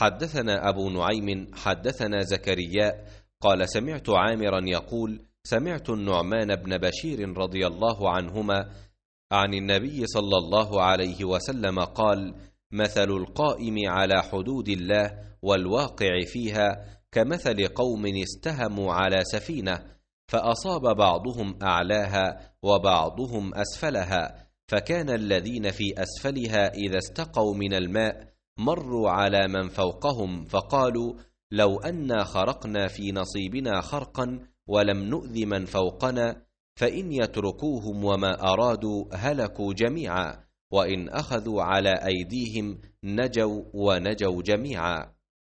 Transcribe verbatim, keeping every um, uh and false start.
حدثنا أبو نعيم حدثنا زكريا قال سمعت عامرا يقول سمعت النعمان بن بشير رضي الله عنهما عن النبي صلى الله عليه وسلم قال مثل القائم على حدود الله والواقع فيها كمثل قوم استهموا على سفينة فأصاب بعضهم أعلاها وبعضهم أسفلها، فكان الذين في أسفلها إذا استقوا من الماء مروا على من فوقهم فقالوا لو أنا خرقنا في نصيبنا خرقا ولم نؤذ من فوقنا، فإن يتركوهم وما أرادوا هلكوا جميعا، وإن أخذوا على أيديهم نجوا ونجوا جميعا.